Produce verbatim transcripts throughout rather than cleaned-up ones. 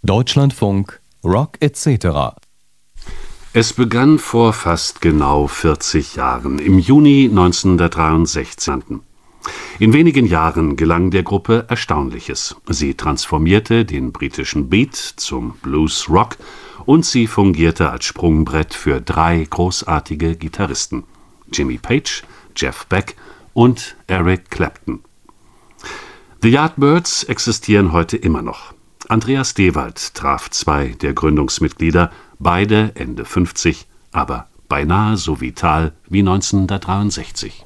Deutschlandfunk Rock et cetera. Es begann vor fast genau vierzig Jahren, im Juni neunzehnhundertdreiundsechzig. In wenigen Jahren gelang der Gruppe Erstaunliches. Sie transformierte den britischen Beat zum Blues-Rock und sie fungierte als Sprungbrett für drei großartige Gitarristen: Jimmy Page, Jeff Beck und Eric Clapton. The Yardbirds existieren heute immer noch. Andreas Dewald traf zwei der Gründungsmitglieder, beide Ende fünfzig, aber beinahe so vital wie neunzehnhundertdreiundsechzig.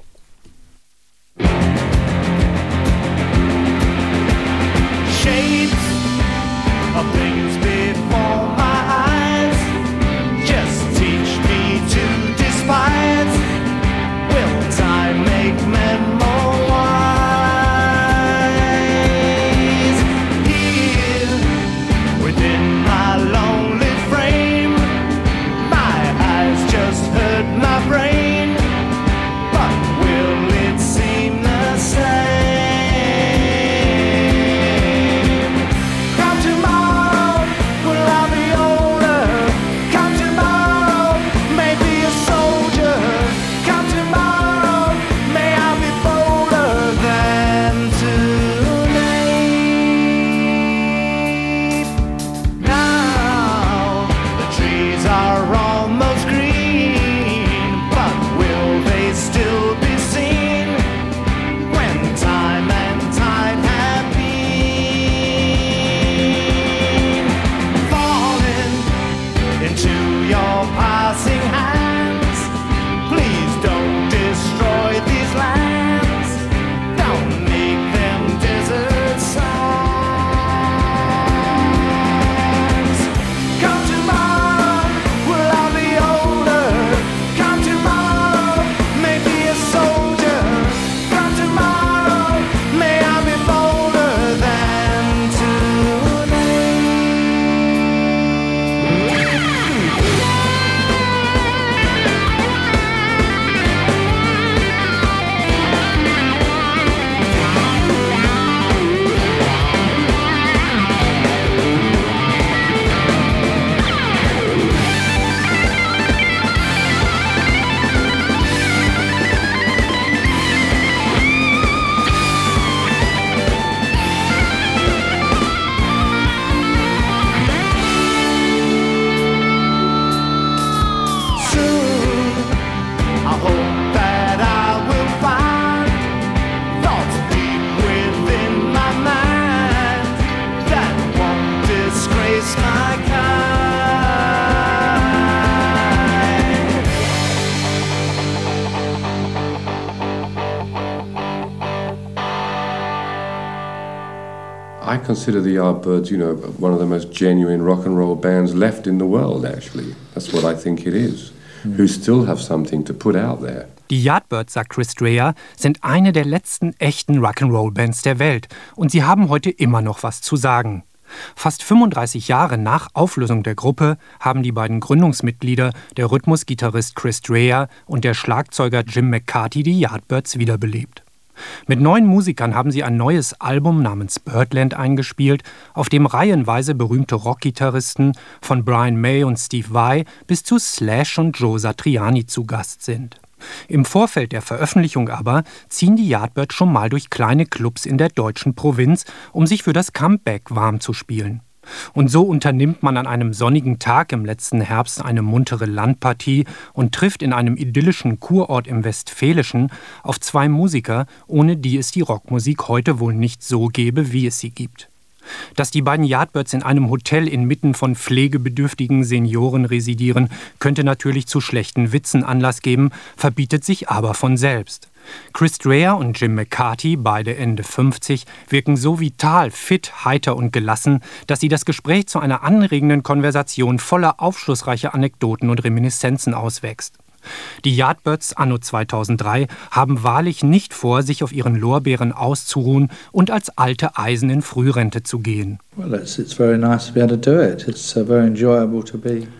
I consider the Yardbirds, you know, one of the most genuine rock and roll bands left in the world, actually. That's what I think it is. Mm. Who still have something to put out there. Die Yardbirds, sagt Chris Dreja, sind eine der letzten echten Rock'n'Roll-Bands der Welt. Und sie haben heute immer noch was zu sagen. Fast fünfunddreißig Jahre nach Auflösung der Gruppe haben die beiden Gründungsmitglieder, der Rhythmusgitarrist Chris Dreja und der Schlagzeuger Jim McCarty, die Yardbirds wiederbelebt. Mit neun Musikern haben sie ein neues Album namens Birdland eingespielt, auf dem reihenweise berühmte Rockgitarristen von Brian May und Steve Vai bis zu Slash und Joe Satriani zu Gast sind. Im Vorfeld der Veröffentlichung aber ziehen die Yardbirds schon mal durch kleine Clubs in der deutschen Provinz, um sich für das Comeback warm zu spielen. Und so unternimmt man an einem sonnigen Tag im letzten Herbst eine muntere Landpartie und trifft in einem idyllischen Kurort im Westfälischen auf zwei Musiker, ohne die es die Rockmusik heute wohl nicht so gäbe, wie es sie gibt. Dass die beiden Yardbirds in einem Hotel inmitten von pflegebedürftigen Senioren residieren, könnte natürlich zu schlechten Witzen Anlass geben, verbietet sich aber von selbst. Chris Dreja und Jim McCarty, beide Ende fünfzig, wirken so vital, fit, heiter und gelassen, dass sie das Gespräch zu einer anregenden Konversation voller aufschlussreicher Anekdoten und Reminiszenzen auswächst. Die Yardbirds anno zweitausenddrei haben wahrlich nicht vor, sich auf ihren Lorbeeren auszuruhen und als alte Eisen in Frührente zu gehen. Well, it's, it's very nice to be able to do it. It's uh, very enjoyable to be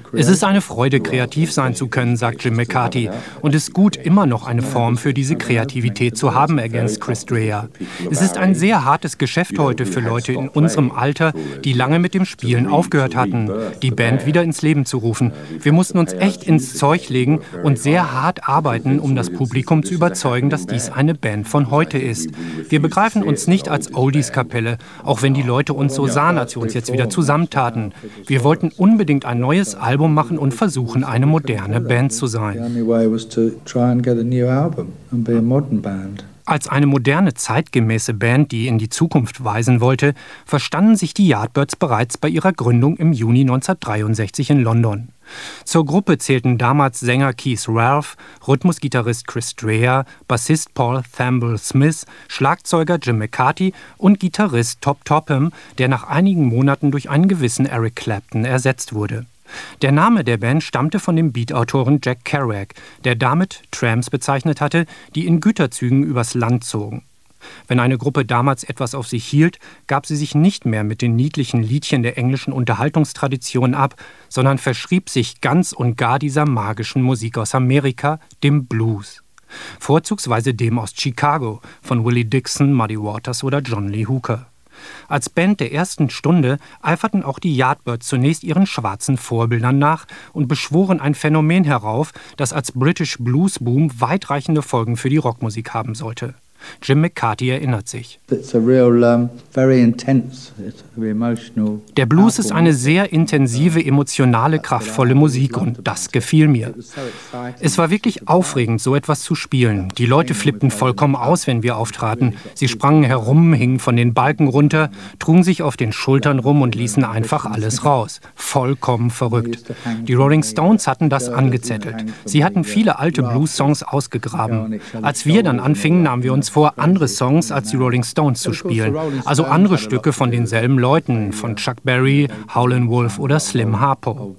Es ist eine Freude, kreativ sein zu können, sagt Jim McCarty. Und es ist gut, immer noch eine Form für diese Kreativität zu haben, ergänzt Chris Dreja. Es ist ein sehr hartes Geschäft heute für Leute in unserem Alter, die lange mit dem Spielen aufgehört hatten, die Band wieder ins Leben zu rufen. Wir mussten uns echt ins Zeug legen und sehr hart arbeiten, um das Publikum zu überzeugen, dass dies eine Band von heute ist. Wir begreifen uns nicht als Oldies-Kapelle, auch wenn die Leute uns so sahen, als wir uns jetzt wieder zusammentaten. Wir wollten unbedingt ein neues Album machen und versuchen, eine moderne Band zu sein. Als eine moderne, zeitgemäße Band, die in die Zukunft weisen wollte, verstanden sich die Yardbirds bereits bei ihrer Gründung im Juni neunzehnhundertdreiundsechzig in London. Zur Gruppe zählten damals Sänger Keith Ralph, Rhythmusgitarrist Chris Dreja, Bassist Paul Thamble Smith, Schlagzeuger Jim McCarty und Gitarrist Top Topham, der nach einigen Monaten durch einen gewissen Eric Clapton ersetzt wurde. Der Name der Band stammte von dem Beatautoren Jack Kerouac, der damit Tramps bezeichnet hatte, die in Güterzügen übers Land zogen. Wenn eine Gruppe damals etwas auf sich hielt, gab sie sich nicht mehr mit den niedlichen Liedchen der englischen Unterhaltungstradition ab, sondern verschrieb sich ganz und gar dieser magischen Musik aus Amerika, dem Blues. Vorzugsweise dem aus Chicago, von Willie Dixon, Muddy Waters oder John Lee Hooker. Als Band der ersten Stunde eiferten auch die Yardbirds zunächst ihren schwarzen Vorbildern nach und beschworen ein Phänomen herauf, das als British Blues Boom weitreichende Folgen für die Rockmusik haben sollte. Jim McCarty erinnert sich. Der Blues ist eine sehr intensive, emotionale, kraftvolle Musik und das gefiel mir. Es war wirklich aufregend, so etwas zu spielen. Die Leute flippten vollkommen aus, wenn wir auftraten. Sie sprangen herum, hingen von den Balken runter, trugen sich auf den Schultern rum und ließen einfach alles raus. Vollkommen verrückt. Die Rolling Stones hatten das angezettelt. Sie hatten viele alte Blues-Songs ausgegraben. Als wir dann anfingen, nahmen wir uns vor, andere Songs als die Rolling Stones zu spielen. Also andere Stücke von denselben Leuten, von Chuck Berry, Howlin' Wolf oder Slim Harpo.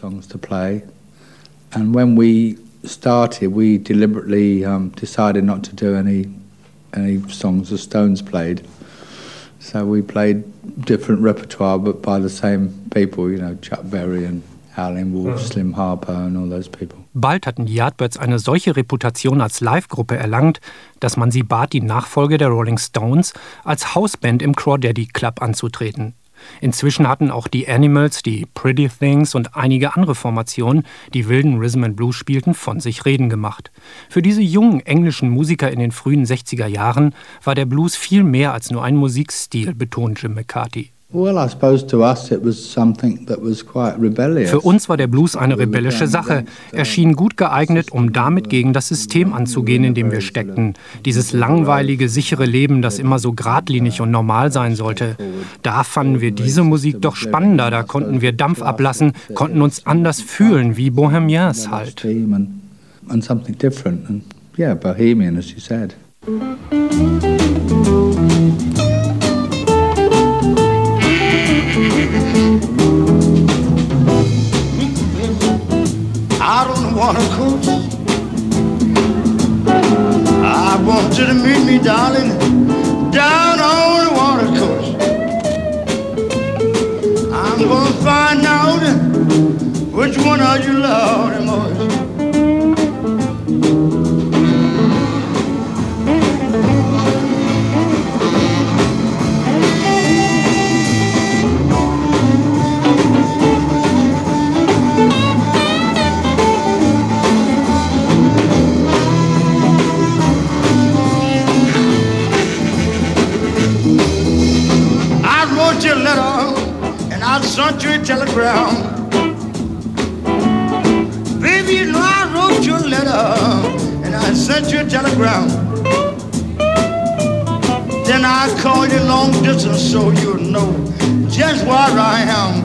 And when we started, we deliberately um, decided not to do any any songs the Stones played. So we played different repertoire, but by the same people, you know, Chuck Berry and Howlin' Wolf, Slim Harpo and all those people. Bald hatten die Yardbirds eine solche Reputation als Live-Gruppe erlangt, dass man sie bat, die Nachfolge der Rolling Stones als Hausband im Crawdaddy Club anzutreten. Inzwischen hatten auch die Animals, die Pretty Things und einige andere Formationen, die wilden Rhythm and Blues spielten, von sich reden gemacht. Für diese jungen englischen Musiker in den frühen sechziger Jahren war der Blues viel mehr als nur ein Musikstil, betont Jim McCarty. Well, I suppose to us it was something that was quite rebellious. Für uns war der Blues eine rebellische Sache. Er schien gut geeignet, um damit gegen das System anzugehen, in dem wir steckten. Dieses langweilige, sichere Leben, das immer so geradlinig und normal sein sollte. Da fanden wir diese Musik doch spannender. Da konnten wir Dampf ablassen, konnten uns anders fühlen, wie Bohemians halt. And something different. And yeah, bohemian, as you said. Out on the water coast, I want you to meet me, darling, down on the water coast. I'm gonna find out which one of you love the most. I sent you a telegram. Baby, you know I wrote you a letter and I sent you a telegram. Then I called you long distance so you'll know just where I am.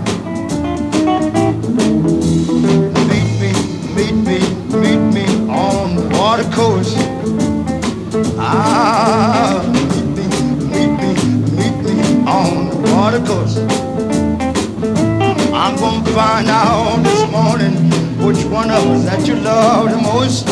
Meet me, meet me, meet me on the water coast. Ah, meet me, meet me, meet me on the water coast. I'm gonna find out this morning which one of us that you love the most.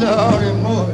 Lordy Moy.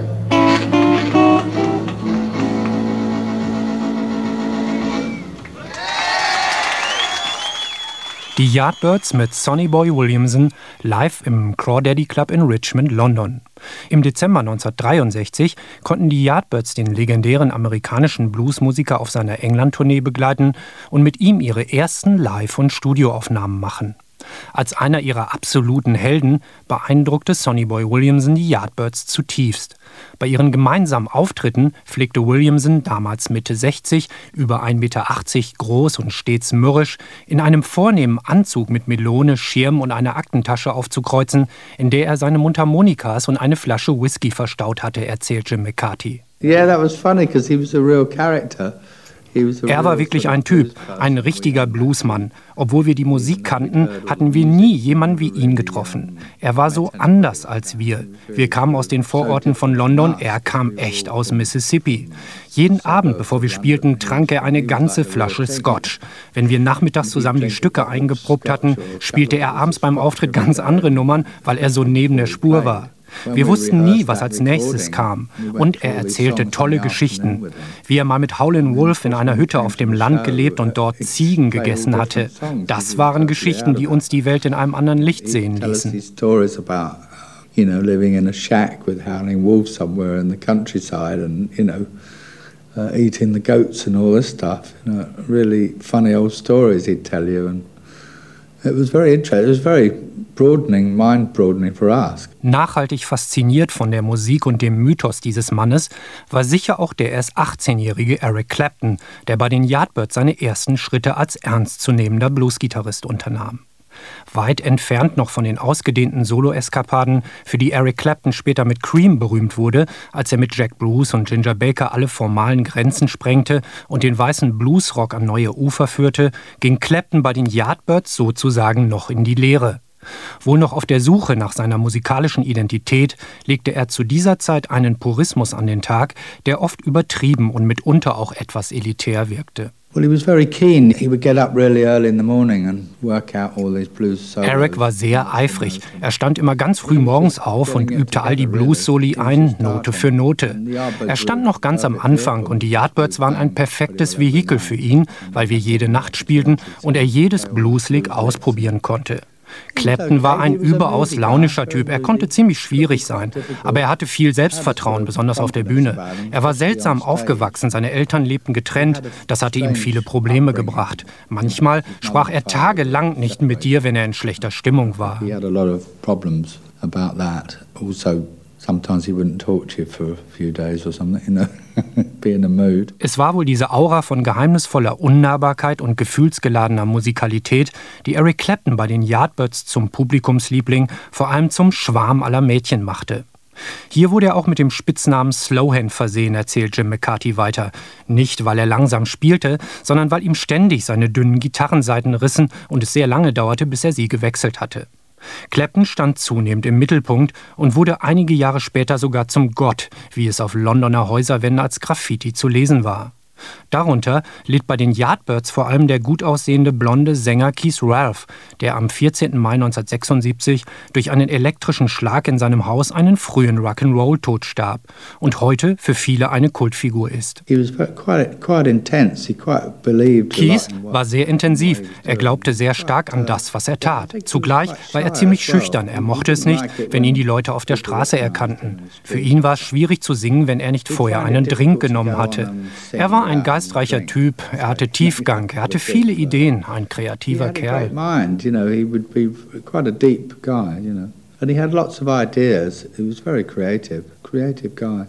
Die Yardbirds mit Sonny Boy Williamson live im Crawdaddy Club in Richmond, London. Im Dezember neunzehnhundertdreiundsechzig konnten die Yardbirds den legendären amerikanischen Bluesmusiker auf seiner England-Tournee begleiten und mit ihm ihre ersten Live- und Studioaufnahmen machen. Als einer ihrer absoluten Helden beeindruckte Sonny Boy Williamson die Yardbirds zutiefst. Bei ihren gemeinsamen Auftritten pflegte Williamson, damals Mitte sechzig, über ein Meter achtzig groß und stets mürrisch, in einem vornehmen Anzug mit Melone, Schirm und einer Aktentasche aufzukreuzen, in der er seine Mundharmonikas und eine Flasche Whisky verstaut hatte, erzählt Jim McCarty. Yeah, that was funny because he was a real character. Er war wirklich ein Typ, ein richtiger Bluesmann. Obwohl wir die Musik kannten, hatten wir nie jemanden wie ihn getroffen. Er war so anders als wir. Wir kamen aus den Vororten von London, er kam echt aus Mississippi. Jeden Abend, bevor wir spielten, trank er eine ganze Flasche Scotch. Wenn wir nachmittags zusammen die Stücke eingeprobt hatten, spielte er abends beim Auftritt ganz andere Nummern, weil er so neben der Spur war. Wir wussten nie, was als nächstes kam. Und er erzählte tolle Geschichten. Wie er mal mit Howlin' Wolf in einer Hütte auf dem Land gelebt und dort Ziegen gegessen hatte. Das waren Geschichten, die uns die Welt in einem anderen Licht sehen ließen. You know, living in a shack with Howling Wolf somewhere in the countryside and, you know, uh, eating the goats and all this stuff. You know, really funny old stories he'd tell you. And it was very interesting. It was very broadening, mind-broadening for us. Nachhaltig fasziniert von der Musik und dem Mythos dieses Mannes war sicher auch der erst achtzehnjährige Eric Clapton, der bei den Yardbirds seine ersten Schritte als ernstzunehmender Bluesgitarrist unternahm. Weit entfernt noch von den ausgedehnten Solo-Eskapaden, für die Eric Clapton später mit Cream berühmt wurde, als er mit Jack Bruce und Ginger Baker alle formalen Grenzen sprengte und den weißen Bluesrock an neue Ufer führte, ging Clapton bei den Yardbirds sozusagen noch in die Leere. Wohl noch auf der Suche nach seiner musikalischen Identität legte er zu dieser Zeit einen Purismus an den Tag, der oft übertrieben und mitunter auch etwas elitär wirkte. Eric war sehr eifrig. Er stand immer ganz früh morgens auf und übte all die Blues-Soli ein, Note für Note. Er stand noch ganz am Anfang und die Yardbirds waren ein perfektes Vehikel für ihn, weil wir jede Nacht spielten und er jedes Blueslick ausprobieren konnte. Clapton war ein überaus launischer Typ. Er konnte ziemlich schwierig sein, aber er hatte viel Selbstvertrauen, besonders auf der Bühne. Er war seltsam aufgewachsen, seine Eltern lebten getrennt, das hatte ihm viele Probleme gebracht. Manchmal sprach er tagelang nicht mit dir, wenn er in schlechter Stimmung war. Sometimes he wouldn't talk to you for a few days or something, you know, be in a mood. Es war wohl diese Aura von geheimnisvoller Unnahbarkeit und gefühlsgeladener Musikalität, die Eric Clapton bei den Yardbirds zum Publikumsliebling, vor allem zum Schwarm aller Mädchen machte. Hier wurde er auch mit dem Spitznamen Slowhand versehen, erzählt Jim McCarty weiter. Nicht, weil er langsam spielte, sondern weil ihm ständig seine dünnen Gitarrensaiten rissen und es sehr lange dauerte, bis er sie gewechselt hatte. Clapton stand zunehmend im Mittelpunkt und wurde einige Jahre später sogar zum Gott, wie es auf Londoner Häuserwänden als Graffiti zu lesen war. Darunter litt bei den Yardbirds vor allem der gut aussehende blonde Sänger Keith Ralph, der am vierzehnten Mai neunzehnhundertsechsundsiebzig durch einen elektrischen Schlag in seinem Haus einen frühen Rock'n'Roll-Tod starb und heute für viele eine Kultfigur ist. Keith war sehr intensiv. Er glaubte sehr stark an das, was er tat. Zugleich war er ziemlich schüchtern. Er mochte es nicht, wenn ihn die Leute auf der Straße erkannten. Für ihn war es schwierig zu singen, wenn er nicht vorher einen Drink genommen hatte. Er war ein geistreicher Typ, er hatte Tiefgang, er hatte viele Ideen, ein kreativer Kerl. And he had lots of ideas. He was very creative, creative guy.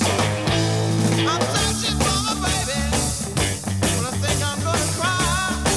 I'm searching for my baby, but I think I'm gonna cry.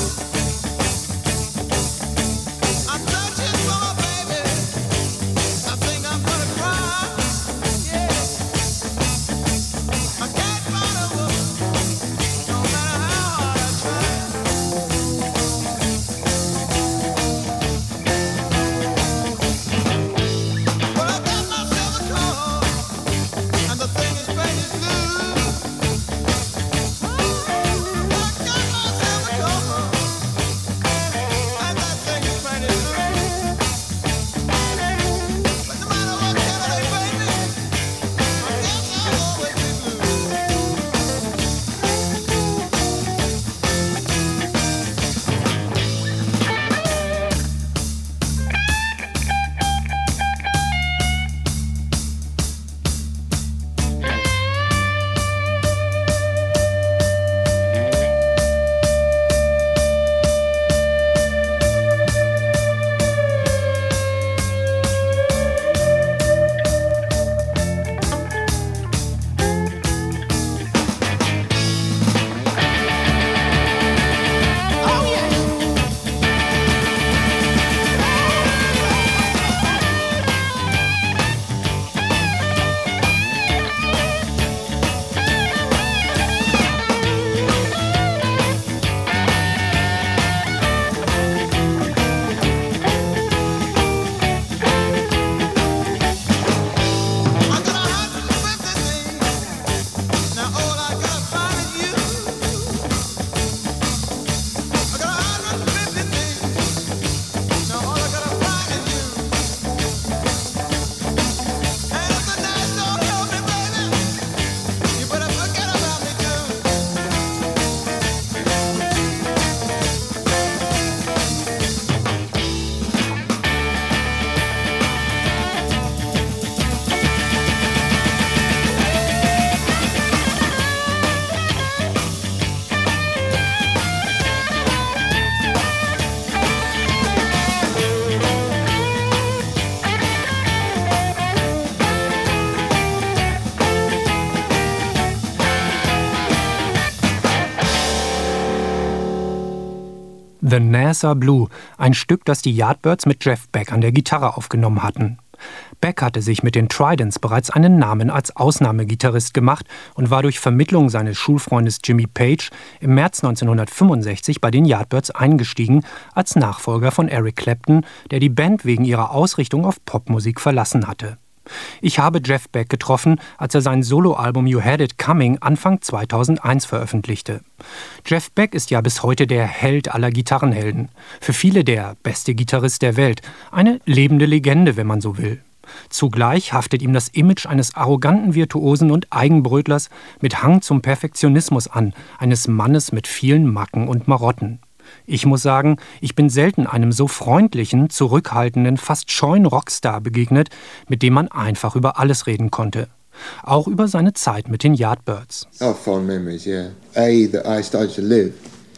The Nass Are Blue, ein Stück, das die Yardbirds mit Jeff Beck an der Gitarre aufgenommen hatten. Beck hatte sich mit den Tridents bereits einen Namen als Ausnahmegitarrist gemacht und war durch Vermittlung seines Schulfreundes Jimmy Page im März neunzehnhundertfünfundsechzig bei den Yardbirds eingestiegen als Nachfolger von Eric Clapton, der die Band wegen ihrer Ausrichtung auf Popmusik verlassen hatte. Ich habe Jeff Beck getroffen, als er sein Soloalbum You Had It Coming Anfang zweitausendeins veröffentlichte. Jeff Beck ist ja bis heute der Held aller Gitarrenhelden. Für viele der beste Gitarrist der Welt. Eine lebende Legende, wenn man so will. Zugleich haftet ihm das Image eines arroganten Virtuosen und Eigenbrötlers mit Hang zum Perfektionismus an, eines Mannes mit vielen Macken und Marotten. Ich muss sagen, ich bin selten einem so freundlichen, zurückhaltenden, fast scheuen Rockstar begegnet, mit dem man einfach über alles reden konnte. Auch über seine Zeit mit den Yardbirds. Oh, fond memories, yeah. A, that I started to live.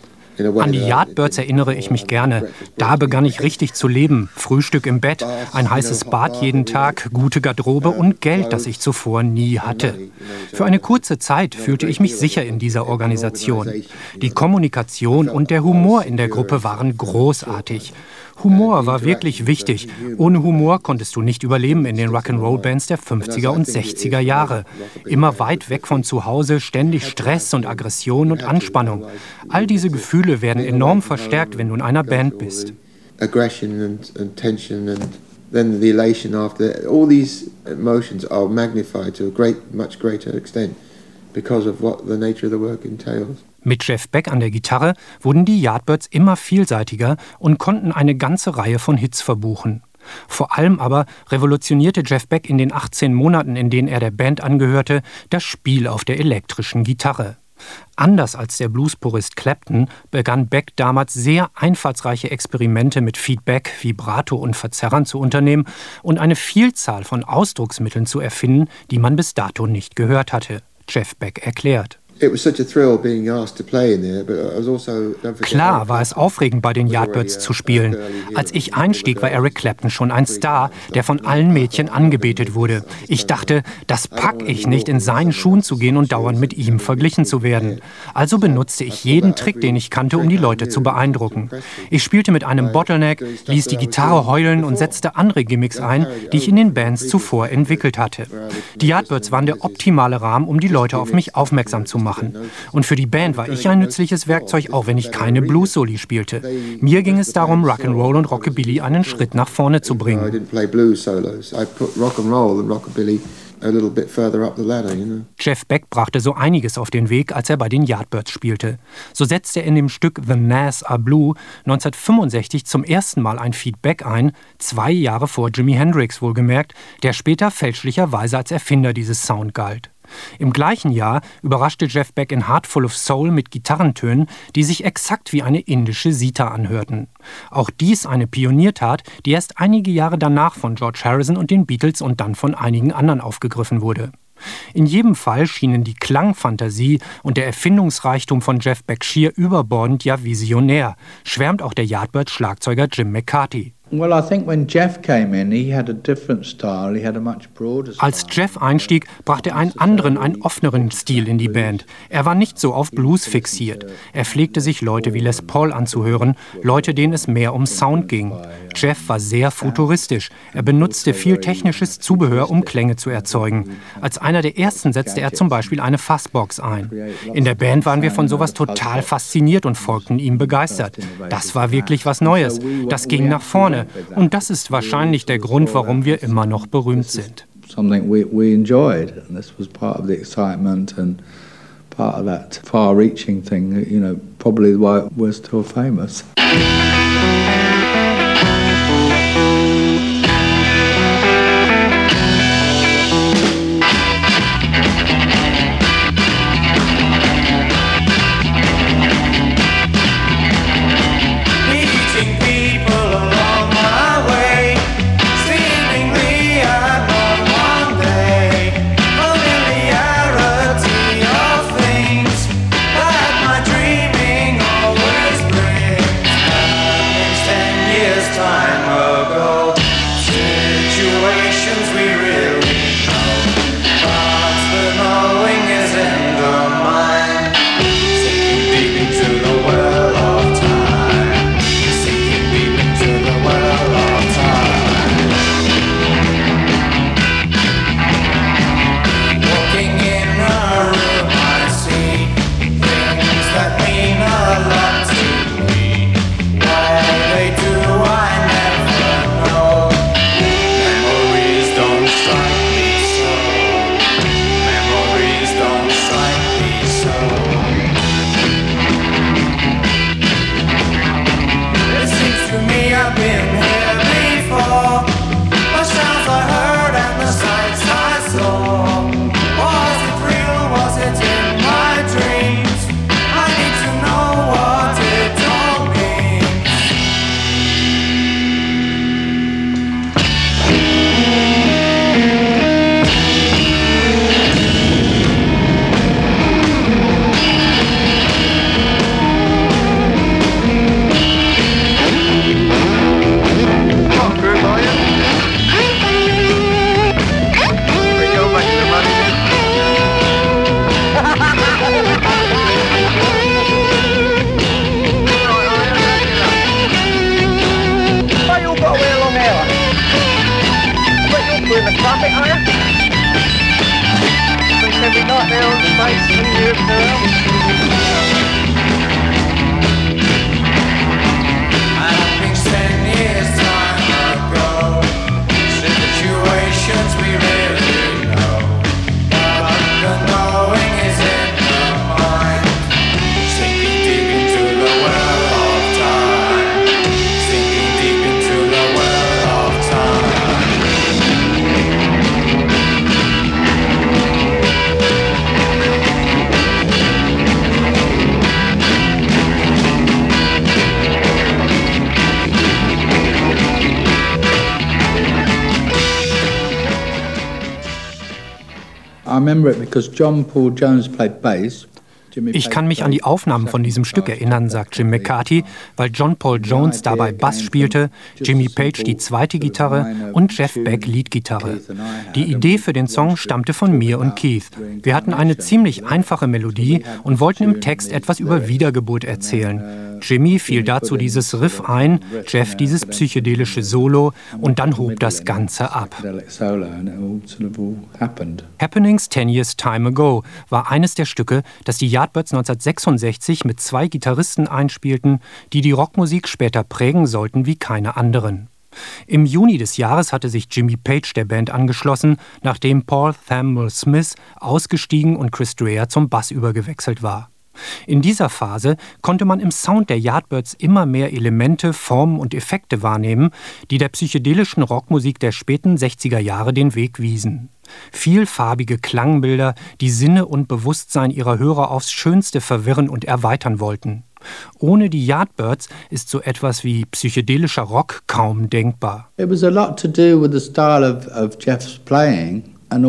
An die Yardbirds erinnere ich mich gerne. Da begann ich richtig zu leben. Frühstück im Bett, ein heißes Bad jeden Tag, gute Garderobe und Geld, das ich zuvor nie hatte. Für eine kurze Zeit fühlte ich mich sicher in dieser Organisation. Die Kommunikation und der Humor in der Gruppe waren großartig. Humor war wirklich wichtig. Ohne Humor konntest du nicht überleben in den Rock'n'Roll-Bands der fünfziger und sechziger Jahre. Immer weit weg von zu Hause, ständig Stress und Aggression und Anspannung. All diese Gefühle werden enorm verstärkt, wenn du in einer Band bist. Aggression and, and tension and then the elation after. All these emotions are magnified to a great, much greater extent because of what the nature of the work entails. Mit Jeff Beck an der Gitarre wurden die Yardbirds immer vielseitiger und konnten eine ganze Reihe von Hits verbuchen. Vor allem aber revolutionierte Jeff Beck in den achtzehn Monaten, in denen er der Band angehörte, das Spiel auf der elektrischen Gitarre. Anders als der Blues-Purist Clapton begann Beck damals sehr einfallsreiche Experimente mit Feedback, Vibrato und Verzerrern zu unternehmen und eine Vielzahl von Ausdrucksmitteln zu erfinden, die man bis dato nicht gehört hatte. Jeff Beck erklärt. Klar war es aufregend, bei den Yardbirds zu spielen. Als ich einstieg, war Eric Clapton schon ein Star, der von allen Mädchen angebetet wurde. Ich dachte, das pack ich nicht, in seinen Schuhen zu gehen und dauernd mit ihm verglichen zu werden. Also benutzte ich jeden Trick, den ich kannte, um die Leute zu beeindrucken. Ich spielte mit einem Bottleneck, ließ die Gitarre heulen und setzte andere Gimmicks ein, die ich in den Bands zuvor entwickelt hatte. Die Yardbirds waren der optimale Rahmen, um die Leute auf mich aufmerksam zu machen. Machen. Und für die Band war ich ein nützliches Werkzeug, auch wenn ich keine Blues-Soli spielte. Mir ging es darum, Rock'n'Roll und Rockabilly einen Schritt nach vorne zu bringen. Jeff Beck brachte so einiges auf den Weg, als er bei den Yardbirds spielte. So setzte er in dem Stück The Nass Are Blue neunzehnhundertfünfundsechzig zum ersten Mal ein Feedback ein, zwei Jahre vor Jimi Hendrix wohlgemerkt, der später fälschlicherweise als Erfinder dieses Sound galt. Im gleichen Jahr überraschte Jeff Beck in Heart Full of Soul mit Gitarrentönen, die sich exakt wie eine indische Sitar anhörten. Auch dies eine Pioniertat, die erst einige Jahre danach von George Harrison und den Beatles und dann von einigen anderen aufgegriffen wurde. In jedem Fall schienen die Klangfantasie und der Erfindungsreichtum von Jeff Beck schier überbordend, ja visionär, schwärmt auch der Yardbirds-Schlagzeuger Jim McCarty. Als Jeff einstieg, brachte er einen anderen, einen offeneren Stil in die Band. Er war nicht so auf Blues fixiert. Er pflegte sich Leute wie Les Paul anzuhören, Leute, denen es mehr um Sound ging. Jeff war sehr futuristisch. Er benutzte viel technisches Zubehör, um Klänge zu erzeugen. Als einer der ersten setzte er zum Beispiel eine Fuzzbox ein. In der Band waren wir von sowas total fasziniert und folgten ihm begeistert. Das war wirklich was Neues. Das ging nach vorne. Und das ist wahrscheinlich der Grund, warum wir immer noch berühmt sind. Something we, we enjoyed, and this was part of the excitement and part of that far-reaching thing, you know, probably why we're still famous. That my dreaming always brings back. remember it because John Paul Jones played bass. Ich kann mich an die Aufnahmen von diesem Stück erinnern, sagt Jim McCarthy, weil John Paul Jones dabei Bass spielte, Jimmy Page die zweite Gitarre und Jeff Beck Leadgitarre. Die Idee für den Song stammte von mir und Keith. Wir hatten eine ziemlich einfache Melodie und wollten im Text etwas über Wiedergeburt erzählen. Jimmy fiel dazu dieses Riff ein, Jeff dieses psychedelische Solo und dann hob das Ganze ab. Happenings Ten Years Time Ago war eines der Stücke, das die Yardbirds neunzehnhundertsechsundsechzig mit zwei Gitarristen einspielten, die die Rockmusik später prägen sollten wie keine anderen. Im Juni des Jahres hatte sich Jimmy Page der Band angeschlossen, nachdem Paul Thamel Smith ausgestiegen und Chris Dreja zum Bass übergewechselt war. In dieser Phase konnte man im Sound der Yardbirds immer mehr Elemente, Formen und Effekte wahrnehmen, die der psychedelischen Rockmusik der späten sechziger Jahre den Weg wiesen. Vielfarbige Klangbilder, die Sinne und Bewusstsein ihrer Hörer aufs Schönste verwirren und erweitern wollten. Ohne die Yardbirds ist so etwas wie psychedelischer Rock kaum denkbar. It was a lot to do with the style of, of Jeff's playing.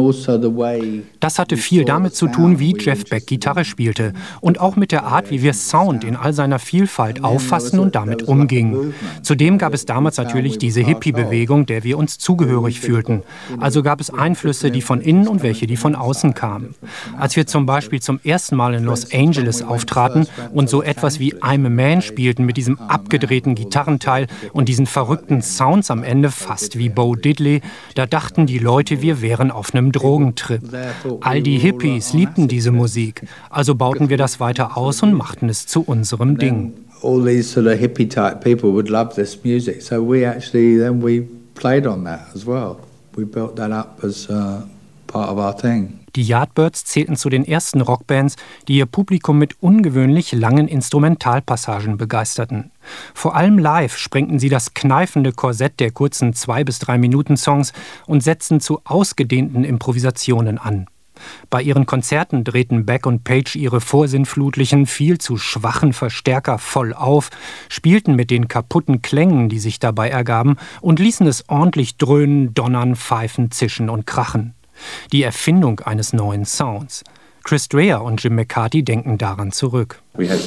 Das hatte viel damit zu tun, wie Jeff Beck Gitarre spielte und auch mit der Art, wie wir Sound in all seiner Vielfalt auffassen und damit umgingen. Zudem gab es damals natürlich diese Hippie-Bewegung, der wir uns zugehörig fühlten. Also gab es Einflüsse, die von innen und welche, die von außen kamen. Als wir zum Beispiel zum ersten Mal in Los Angeles auftraten und so etwas wie I'm a Man spielten mit diesem abgedrehten Gitarrenteil und diesen verrückten Sounds am Ende, fast wie Bo Diddley, da dachten die Leute, wir wären auf einem Drogentrip. All die Hippies liebten diese Musik, also bauten wir das weiter aus und machten es zu unserem Ding. All these sort of hippie type people would love this music, so we actually then we played on that as well. We built that up as uh, part of our thing. Die Yardbirds zählten zu den ersten Rockbands, die ihr Publikum mit ungewöhnlich langen Instrumentalpassagen begeisterten. Vor allem live sprengten sie das kneifende Korsett der kurzen zwei bis drei Minuten Songs und setzten zu ausgedehnten Improvisationen an. Bei ihren Konzerten drehten Beck und Page ihre vorsinnflutlichen, viel zu schwachen Verstärker voll auf, spielten mit den kaputten Klängen, die sich dabei ergaben, und ließen es ordentlich dröhnen, donnern, pfeifen, zischen und krachen. Die Erfindung eines neuen Sounds. Chris Dreja und Jim McCarty denken daran zurück.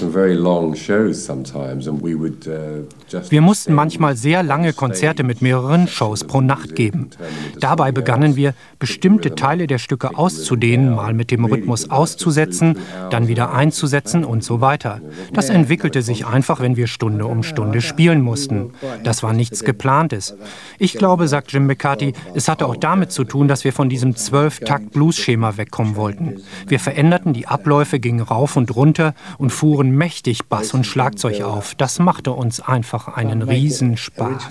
Wir mussten manchmal sehr lange Konzerte mit mehreren Shows pro Nacht geben. Dabei begannen wir, bestimmte Teile der Stücke auszudehnen, mal mit dem Rhythmus auszusetzen, dann wieder einzusetzen und so weiter. Das entwickelte sich einfach, wenn wir Stunde um Stunde spielen mussten. Das war nichts Geplantes. Ich glaube, sagt Jim McCarty, es hatte auch damit zu tun, dass wir von diesem zwölf-Takt-Blues-Schema wegkommen wollten. Wir veränderten die Abläufe, gingen rauf und runter und fuhren mächtig Bass und Schlagzeug auf. Das machte uns einfach einen Riesenspaß.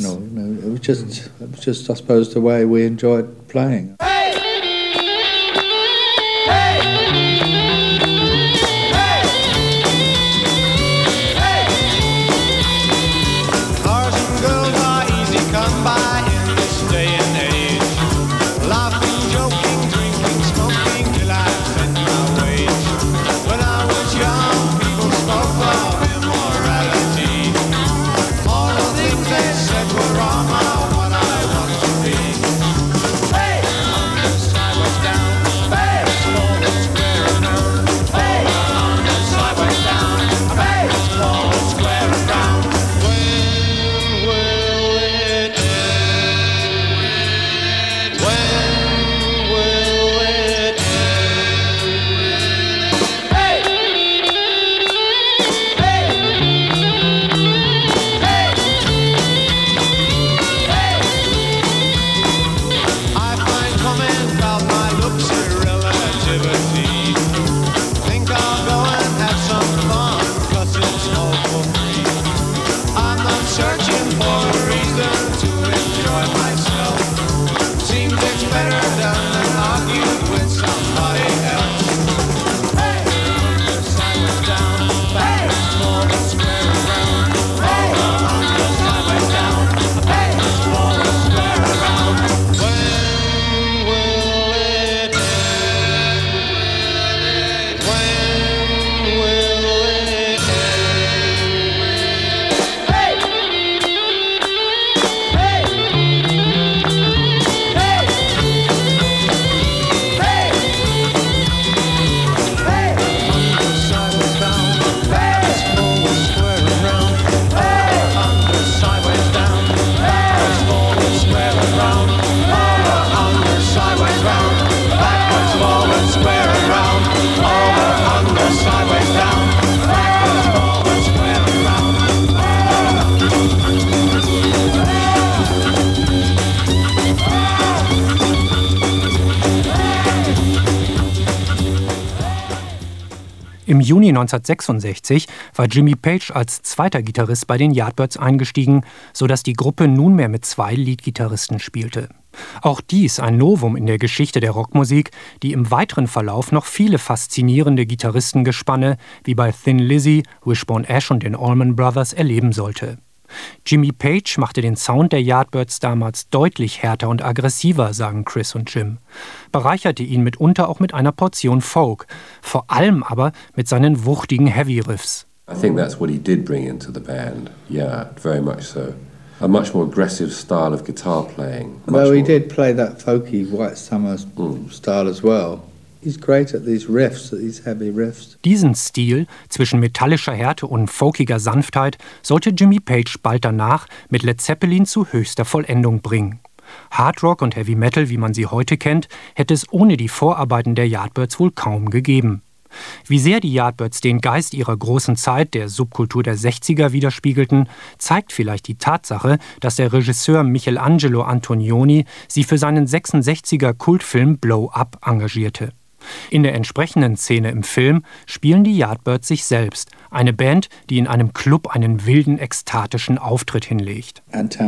Im Juni neunzehnhundertsechsundsechzig war Jimmy Page als zweiter Gitarrist bei den Yardbirds eingestiegen, sodass die Gruppe nunmehr mit zwei Leadgitarristen spielte. Auch dies ein Novum in der Geschichte der Rockmusik, die im weiteren Verlauf noch viele faszinierende Gitarristengespanne wie bei Thin Lizzy, Wishbone Ash und den Allman Brothers erleben sollte. Jimmy Page machte den Sound der Yardbirds damals deutlich härter und aggressiver, sagen Chris und Jim, bereicherte ihn mitunter auch mit einer Portion Folk, vor allem aber mit seinen wuchtigen Heavy-Riffs. I think that's what he did bring into the band. Yeah, very much so. A much more aggressive style of guitar playing. Though he did play that folky White Summer mm. style as well. He's great at these riffs, these heavy riffs. Diesen Stil zwischen metallischer Härte und folkiger Sanftheit sollte Jimmy Page bald danach mit Led Zeppelin zu höchster Vollendung bringen. Hard Rock und Heavy Metal, wie man sie heute kennt, hätte es ohne die Vorarbeiten der Yardbirds wohl kaum gegeben. Wie sehr die Yardbirds den Geist ihrer großen Zeit, der Subkultur der sechziger, widerspiegelten, zeigt vielleicht die Tatsache, dass der Regisseur Michelangelo Antonioni sie für seinen sechsundsechziger Kultfilm Blow Up engagierte. In der entsprechenden Szene im Film spielen die Yardbirds sich selbst, eine Band, die in einem Club einen wilden, ekstatischen Auftritt hinlegt.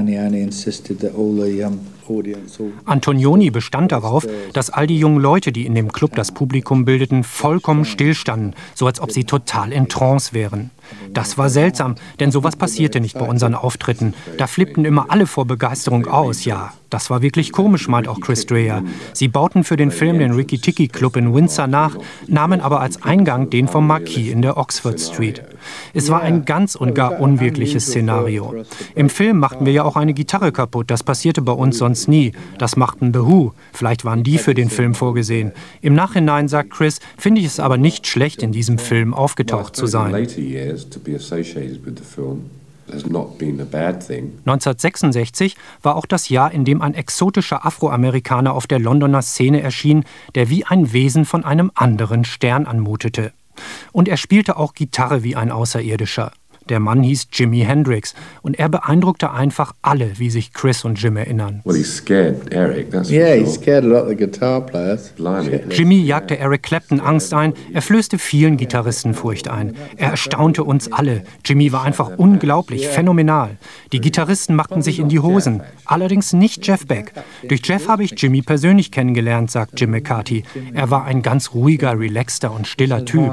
Antonioni bestand darauf, dass all die jungen Leute, die in dem Club das Publikum bildeten, vollkommen stillstanden, so als ob sie total in Trance wären. Das war seltsam, denn sowas passierte nicht bei unseren Auftritten. Da flippten immer alle vor Begeisterung aus, ja. Das war wirklich komisch, meint auch Chris Dreja. Sie bauten für den Film den Rikki Tikki Club in Windsor nach, nahmen aber als Eingang den vom Marquis in der Oxford Street. Es war ein ganz und gar unwirkliches Szenario. Im Film machten wir ja auch eine Gitarre kaputt, das passierte bei uns sonst nie. Das machten The Who, vielleicht waren die für den Film vorgesehen. Im Nachhinein, sagt Chris, finde ich es aber nicht schlecht, in diesem Film aufgetaucht zu sein. neunzehnhundertsechsundsechzig war auch das Jahr, in dem ein exotischer Afroamerikaner auf der Londoner Szene erschien, der wie ein Wesen von einem anderen Stern anmutete. Und er spielte auch Gitarre wie ein Außerirdischer. Der Mann hieß Jimi Hendrix und er beeindruckte einfach alle, wie sich Chris und Jim erinnern. Well, he scared Eric, that's yeah, he scared a lot of the guitar players. Jimmy jagte Eric Clapton Angst ein, er flößte vielen Gitarristen Furcht ein. Er erstaunte uns alle. Jimmy war einfach unglaublich, phänomenal. Die Gitarristen machten sich in die Hosen, allerdings nicht Jeff Beck. Durch Jeff habe ich Jimmy persönlich kennengelernt, sagt Jim McCarthy. Er war ein ganz ruhiger, relaxter und stiller Typ.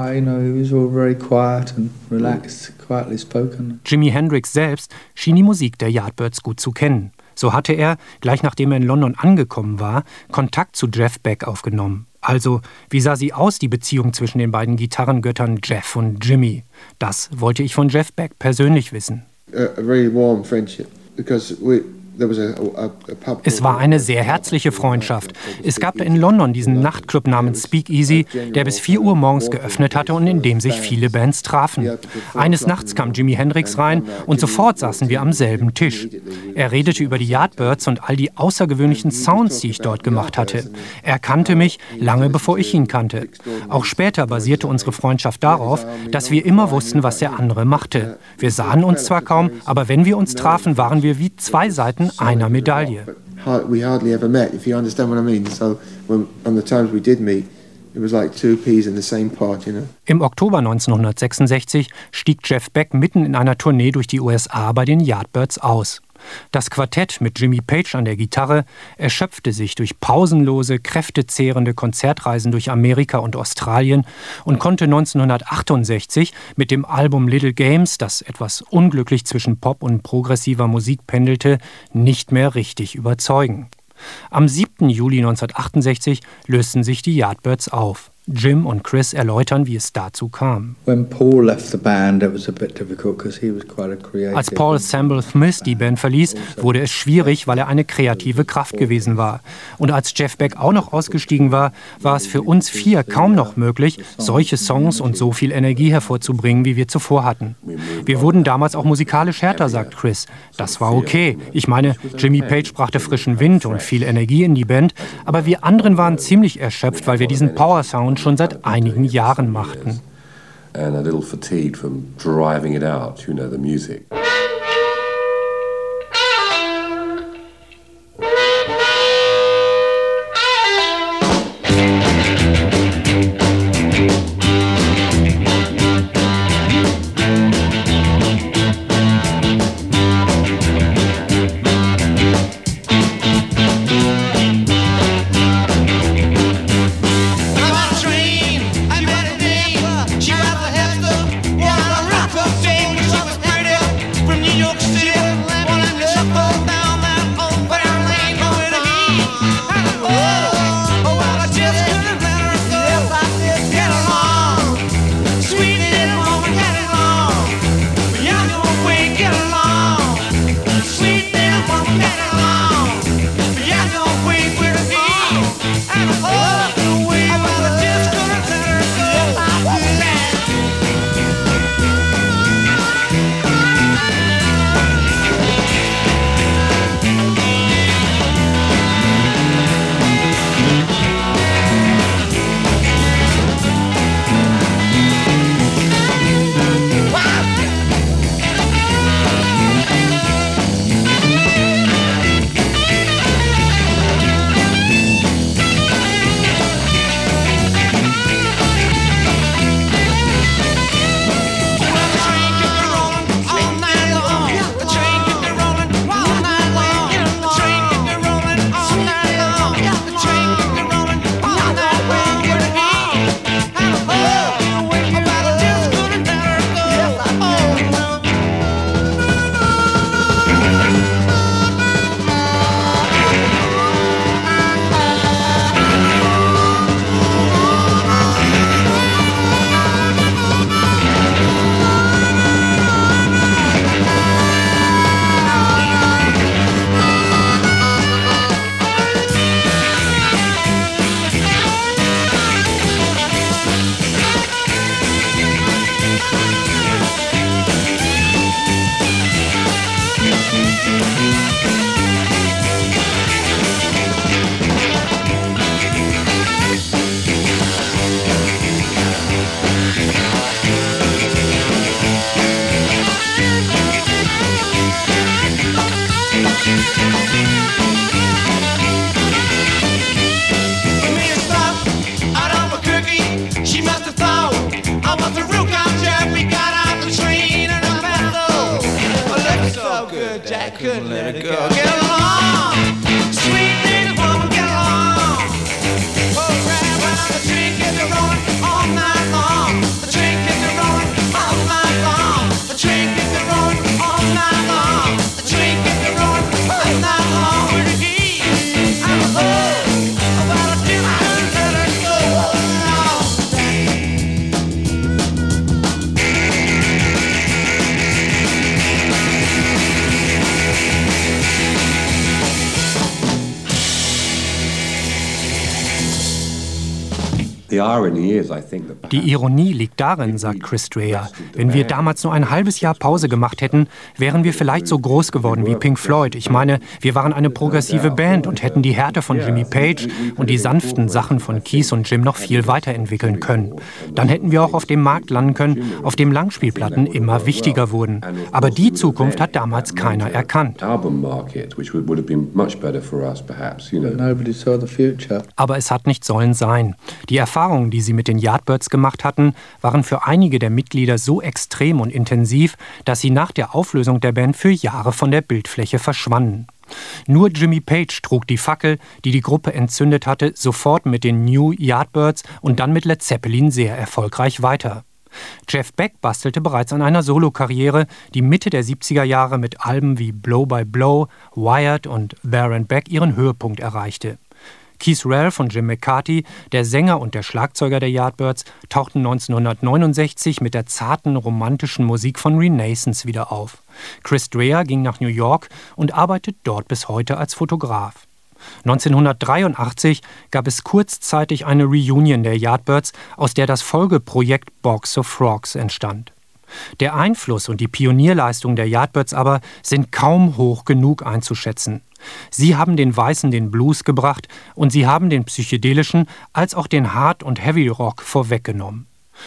Jimi Hendrix selbst schien die Musik der Yardbirds gut zu kennen. So hatte er, gleich nachdem er in London angekommen war, Kontakt zu Jeff Beck aufgenommen. Also, wie sah sie aus, die Beziehung zwischen den beiden Gitarrengöttern Jeff und Jimmy? Das wollte ich von Jeff Beck persönlich wissen. A, a very warm friendship, because we Es war eine sehr herzliche Freundschaft. Es gab in London diesen Nachtclub namens Speakeasy, der bis vier Uhr morgens geöffnet hatte und in dem sich viele Bands trafen. Eines Nachts kam Jimi Hendrix rein und sofort saßen wir am selben Tisch. Er redete über die Yardbirds und all die außergewöhnlichen Sounds, die ich dort gemacht hatte. Er kannte mich, lange bevor ich ihn kannte. Auch später basierte unsere Freundschaft darauf, dass wir immer wussten, was der andere machte. Wir sahen uns zwar kaum, aber wenn wir uns trafen, waren wir wie zwei Seiten einer Medaille. We hardly ever met, if you understand what I mean. So when, on the times we did meet, it was like two peas in the same pot, you know. Im Oktober neunzehnhundertsechsundsechzig stieg Jeff Beck mitten in einer Tournee durch die U S A bei den Yardbirds aus. Das Quartett mit Jimmy Page an der Gitarre erschöpfte sich durch pausenlose, kräftezehrende Konzertreisen durch Amerika und Australien und konnte neunzehnhundertachtundsechzig mit dem Album Little Games, das etwas unglücklich zwischen Pop und progressiver Musik pendelte, nicht mehr richtig überzeugen. Am siebten Juli neunzehnhundertachtundsechzig lösten sich die Yardbirds auf. Jim und Chris erläutern, wie es dazu kam. Als Paul Sample Smith die Band verließ, wurde es schwierig, weil er eine kreative Kraft gewesen war. Und als Jeff Beck auch noch ausgestiegen war, war es für uns vier kaum noch möglich, solche Songs und so viel Energie hervorzubringen, wie wir zuvor hatten. Wir wurden damals auch musikalisch härter, sagt Chris. Das war okay. Ich meine, Jimmy Page brachte frischen Wind und viel Energie in die Band, aber wir anderen waren ziemlich erschöpft, weil wir diesen Power-Sound schon seit einigen Jahren machten. And a little fatigued from driving it out, you know, the music. couldn't let it go. Get along, sweet little woman, get along. Oh, grab around the tree, get the rolling all night long. The tree, get the rolling all night long. The tree, get the rolling all night long. The tree, get the rolling all night long. With the heat and the love, about a few couldn't let it go. Die Ironie liegt darin, sagt Chris Dreja, wenn wir damals nur ein halbes Jahr Pause gemacht hätten, wären wir vielleicht so groß geworden wie Pink Floyd. Ich meine, wir waren eine progressive Band und hätten die Härte von Jimmy Page und die sanften Sachen von Keith und Jim noch viel weiterentwickeln können. Dann hätten wir auch auf dem Markt landen können, auf dem Langspielplatten immer wichtiger wurden. Aber die Zukunft hat damals keiner erkannt. Aber es hat nicht sollen sein. Die Erfahrungen, die sie mit den Yardbirds gemacht hatten, waren für einige der Mitglieder so extrem und intensiv, dass sie nach der Auflösung der Band für Jahre von der Bildfläche verschwanden. Nur Jimmy Page trug die Fackel, die die Gruppe entzündet hatte, sofort mit den New Yardbirds und dann mit Led Zeppelin sehr erfolgreich weiter. Jeff Beck bastelte bereits an einer Solokarriere, die Mitte der siebziger Jahre mit Alben wie Blow by Blow, Wired und There and Back ihren Höhepunkt erreichte. Keith Ralph und Jim McCarthy, der Sänger und der Schlagzeuger der Yardbirds, tauchten neunzehnhundertneunundsechzig mit der zarten, romantischen Musik von Renaissance wieder auf. Chris Dreja ging nach New York und arbeitet dort bis heute als Fotograf. neunzehnhundertdreiundachtzig gab es kurzzeitig eine Reunion der Yardbirds, aus der das Folgeprojekt Box of Frogs entstand. Der Einfluss und die Pionierleistung der Yardbirds aber sind kaum hoch genug einzuschätzen. Sie haben den Weißen den Blues gebracht und sie haben den psychedelischen als auch den Hard- und Heavy-Rock vorweggenommen.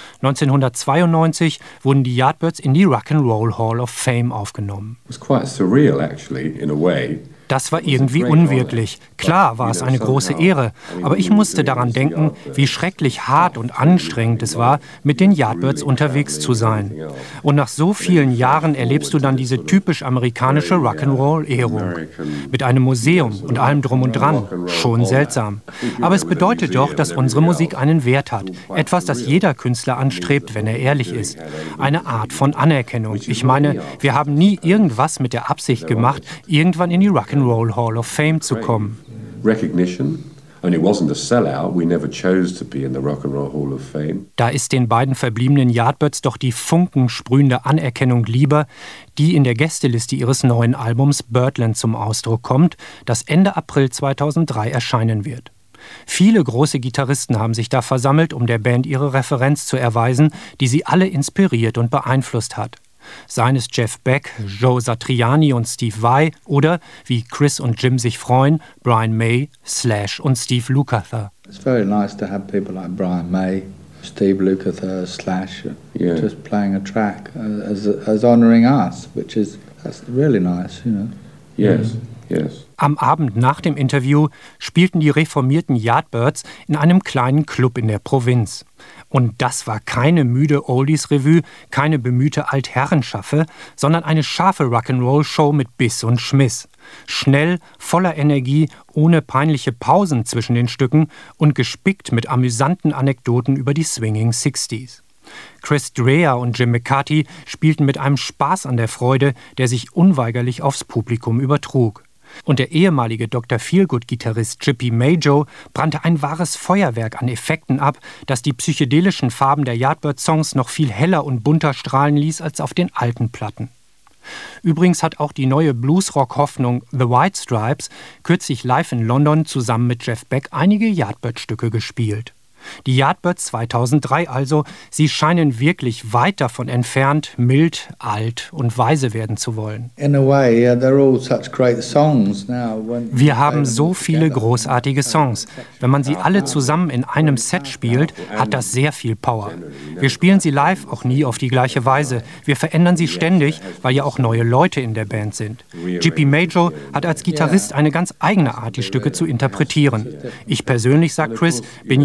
neunzehnhundertzweiundneunzig wurden die Yardbirds in die Rock'n'Roll Hall of Fame aufgenommen. It was quite surreal, actually, in a way. Das war irgendwie unwirklich. Klar war es eine große Ehre, aber ich musste daran denken, wie schrecklich hart und anstrengend es war, mit den Yardbirds unterwegs zu sein. Und nach so vielen Jahren erlebst du dann diese typisch amerikanische Rock'n'Roll-Ehrung. Mit einem Museum und allem drum und dran. Schon seltsam. Aber es bedeutet doch, dass unsere Musik einen Wert hat. Etwas, das jeder Künstler anstrebt, wenn er ehrlich ist. Eine Art von Anerkennung. Ich meine, wir haben nie irgendwas mit der Absicht gemacht, irgendwann in die Rock'n'Roll Hall of Fame zu kommen. Recognition. And it wasn't a sellout. We never chose to be in the Rock and Roll Hall of Fame. Da ist den beiden verbliebenen Yardbirds doch die funkensprühende Anerkennung lieber, die in der Gästeliste ihres neuen Albums Birdland zum Ausdruck kommt, das Ende April zweitausenddrei erscheinen wird. Viele große Gitarristen haben sich da versammelt, um der Band ihre Referenz zu erweisen, die sie alle inspiriert und beeinflusst hat. Seien es Jeff Beck, Joe Satriani und Steve Vai oder, wie Chris und Jim sich freuen, Brian May, Slash und Steve Lukather. It's very nice to have people like Brian May, Steve Lukather, Slash, Yeah. just playing a track as, as honouring us, which is that's really nice, you know. Yes, yes. Am Abend nach dem Interview spielten die reformierten Yardbirds in einem kleinen Club in der Provinz. Und das war keine müde Oldies-Revue, keine bemühte Altherrenschaffe, sondern eine scharfe Rock'n'Roll-Show mit Biss und Schmiss. Schnell, voller Energie, ohne peinliche Pausen zwischen den Stücken und gespickt mit amüsanten Anekdoten über die Swinging Sixties. Chris Dreja und Jim McCarthy spielten mit einem Spaß an der Freude, der sich unweigerlich aufs Publikum übertrug. Und der ehemalige Doktor Feelgood-Gitarrist Chippy Majo brannte ein wahres Feuerwerk an Effekten ab, das die psychedelischen Farben der Yardbird-Songs noch viel heller und bunter strahlen ließ als auf den alten Platten. Übrigens hat auch die neue Bluesrock-Hoffnung The White Stripes kürzlich live in London zusammen mit Jeff Beck einige Yardbird-Stücke gespielt. Die Yardbirds zweitausenddrei also, sie scheinen wirklich weit davon entfernt, mild, alt und weise werden zu wollen. In a way, yeah, they're all such great songs now. When Wir haben so viele großartige Songs. Wenn man sie alle zusammen in einem Set spielt, hat das sehr viel Power. Wir spielen sie live auch nie auf die gleiche Weise. Wir verändern sie ständig, weil ja auch neue Leute in der Band sind. J P Majo hat als Gitarrist eine ganz eigene Art, die Stücke zu interpretieren. Ich persönlich, sagt Chris, bin ja lange nicht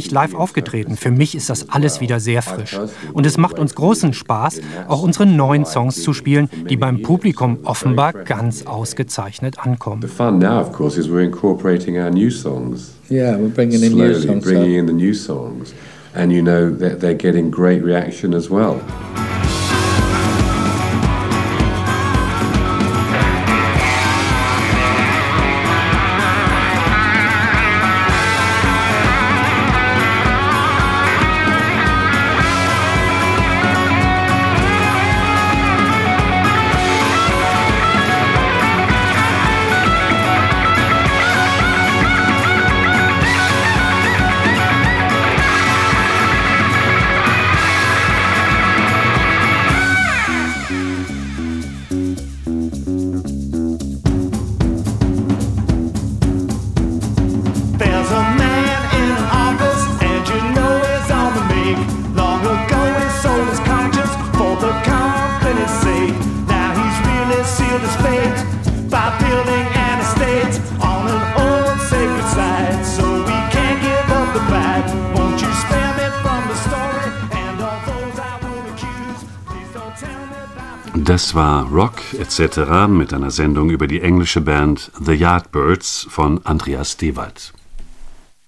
nicht live aufgetreten. Für mich ist das alles wieder sehr frisch. Und es macht uns großen Spaß, auch unsere neuen Songs zu spielen, die beim Publikum offenbar ganz ausgezeichnet ankommen. The fun now, of course, is we're incorporating our new songs. Yeah, we're bringing in new Slowly songs. bringing in the new songs. And you know that they're getting great reaction as well. There's a man in an office, and you know he's on the make. Long ago he sold his conscience for the company's sake. Now he's really sealed his fate by building an estate on an old sacred site. So we can't give up the fight. Won't you spare me from the story and all those I would accuse? Please don't tell me about. Das war Rock et cetera mit einer Sendung über die englische Band The Yardbirds von Andreas Dewald.